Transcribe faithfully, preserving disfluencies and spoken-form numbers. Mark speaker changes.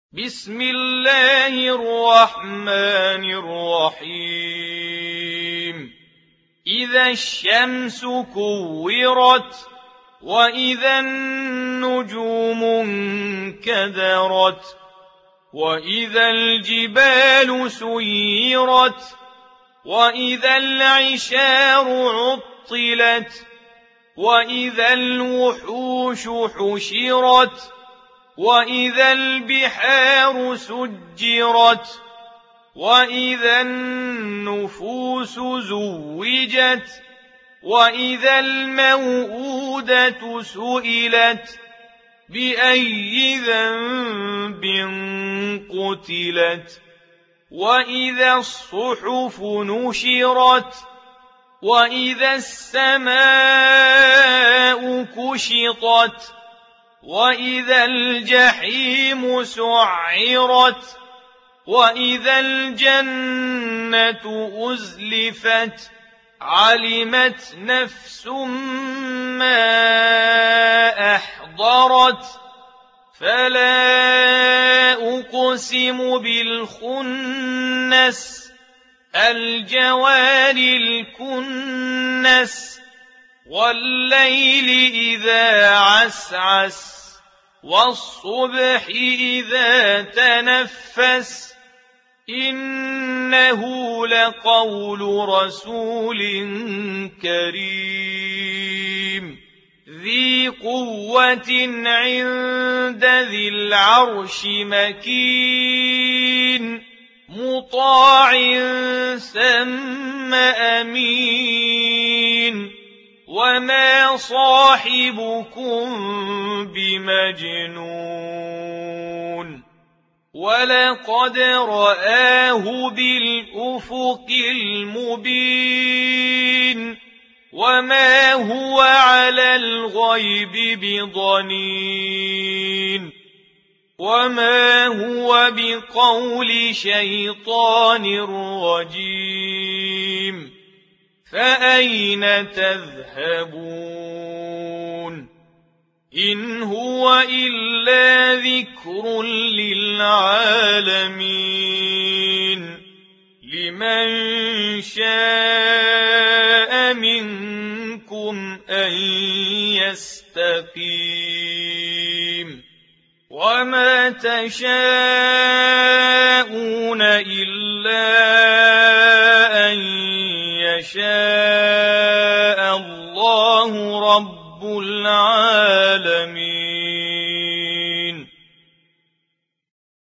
Speaker 1: بسم الله الرحمن الرحيم إذا الشمس كورت وإذا النجوم انكدرت وإذا الجبال سيرت وإذا العشار عطلت وإذا الوحوش حشرت وإذا البحار سجرت وإذا النفوس زوجت وإذا الموءودة سئلت بأي ذنب قتلت وإذا الصحف نشرت وإذا السماء كشطت وإذا الجحيم سعرت وإذا الجنة أزلفت علمت نفس ما أحضرت فلا أقسم بالخنس الجوار الكنس والليل إذا عسعس والصبح إذا تنفس إنه لقول رسول كريم ذي قوة عند ذي العرش مكين مطاع ثم أمين وما صاحبكم بمجنون ولقد رآه بالأفق المبين وما هو على الغيب بضنين وما هو بقول شيطان رجيم فأين تذهبون إن هو إلا ذكر للعالمين لمن شاء منكم أن يستقيم وما تشاءون إلا